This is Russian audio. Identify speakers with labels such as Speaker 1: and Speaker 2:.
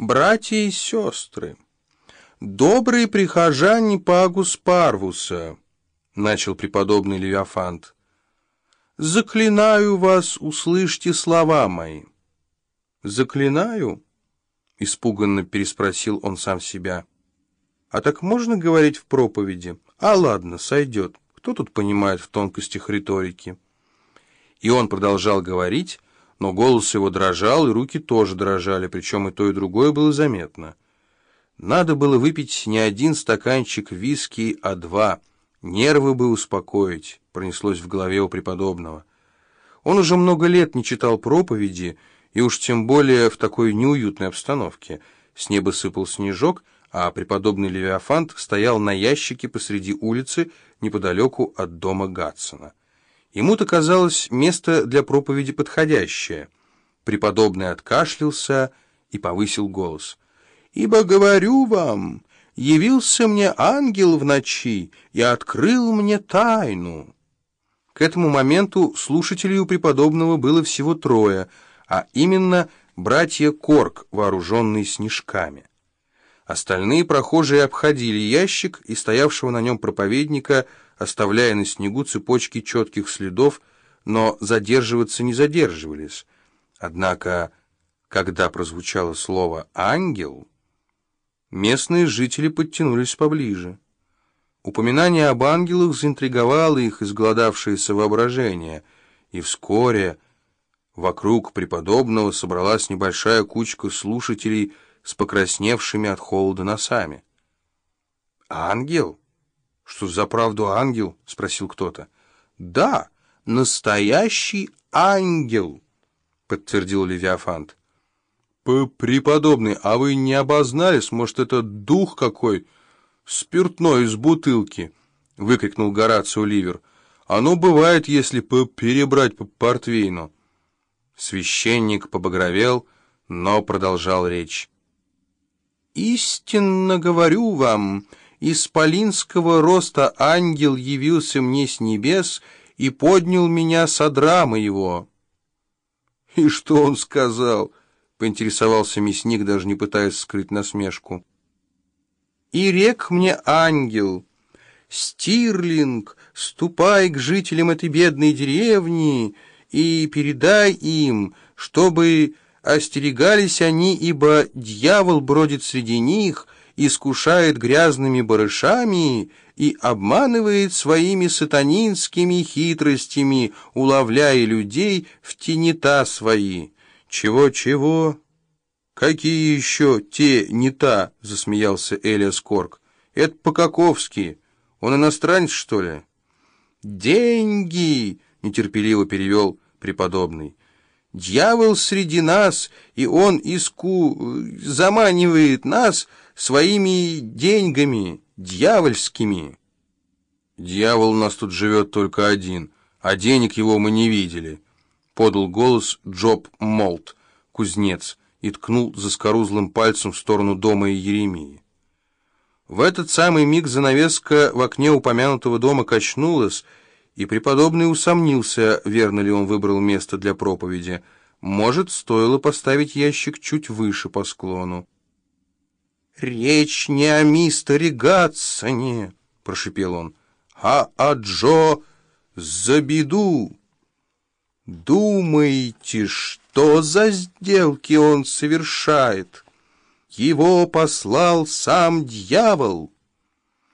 Speaker 1: братья и сестры, добрые прихожане Пагус Парвуса, начал преподобный Левиафант, заклинаю вас, услышьте слова мои. Заклинаю? Испуганно переспросил он сам себя. А так можно говорить в проповеди? А ладно, сойдет. Кто тут понимает в тонкостях риторики? И он продолжал говорить, но голос его дрожал, и руки тоже дрожали, причем и то, и другое было заметно. Надо было выпить не один стаканчик виски, а два. Нервы бы успокоить, пронеслось в голове у преподобного. Он уже много лет не читал проповеди, и уж тем более в такой неуютной обстановке. С неба сыпал снежок, а преподобный Левиафант стоял на ящике посреди улицы неподалеку от дома Гатсона. Ему-то казалось место для проповеди подходящее. Преподобный откашлялся и повысил голос. «Ибо говорю вам, явился мне ангел в ночи и открыл мне тайну». К этому моменту слушателей у преподобного было всего трое, а именно братья Корк, вооруженные снежками. Остальные прохожие обходили ящик и стоявшего на нем проповедника, оставляя на снегу цепочки четких следов, но задерживаться не задерживались. Однако, когда прозвучало слово «ангел», местные жители подтянулись поближе. Упоминание об ангелах заинтриговало их изголодавшееся воображение, и вскоре вокруг преподобного собралась небольшая кучка слушателей с покрасневшими от холода носами. «Ангел? Что за правду ангел?» — спросил кто-то. «Да, настоящий ангел», — подтвердил Левиафант. «Преподобный, а вы не обознались? Может, это дух какой? Спиртной из бутылки!» — выкрикнул Горацио Ливер. «Оно бывает, если перебрать по портвейну». Священник побагровел, но продолжал речь. «Истинно говорю вам, исполинского роста ангел явился мне с небес и поднял меня с одра моего». «И что он сказал?» — поинтересовался мясник, даже не пытаясь скрыть насмешку. «И рек мне ангел: Стирлинг, ступай к жителям этой бедной деревни и передай им, чтобы остерегались они, ибо дьявол бродит среди них, искушает грязными барышами и обманывает своими сатанинскими хитростями, уловляя людей в тенета свои». «Чего-чего? Какие еще те не та?» — засмеялся Элиас Корк. «Это по-каковски. Он иностранец, что ли?» «Деньги!» — нетерпеливо перевел преподобный. «Дьявол среди нас, и он заманивает нас своими деньгами дьявольскими». «Дьявол у нас тут живет только один, а денег его мы не видели», — подал голос Джоб Молт, кузнец, и ткнул заскорузлым пальцем в сторону дома Иеремии. В этот самый миг занавеска в окне упомянутого дома качнулась, и преподобный усомнился, верно ли он выбрал место для проповеди. Может, стоило поставить ящик чуть выше по склону. «Речь не о мистере Гатсоне», — прошипел он, — «а о Джо Забиду. Думаете, что за сделки он совершает? Его послал сам дьявол».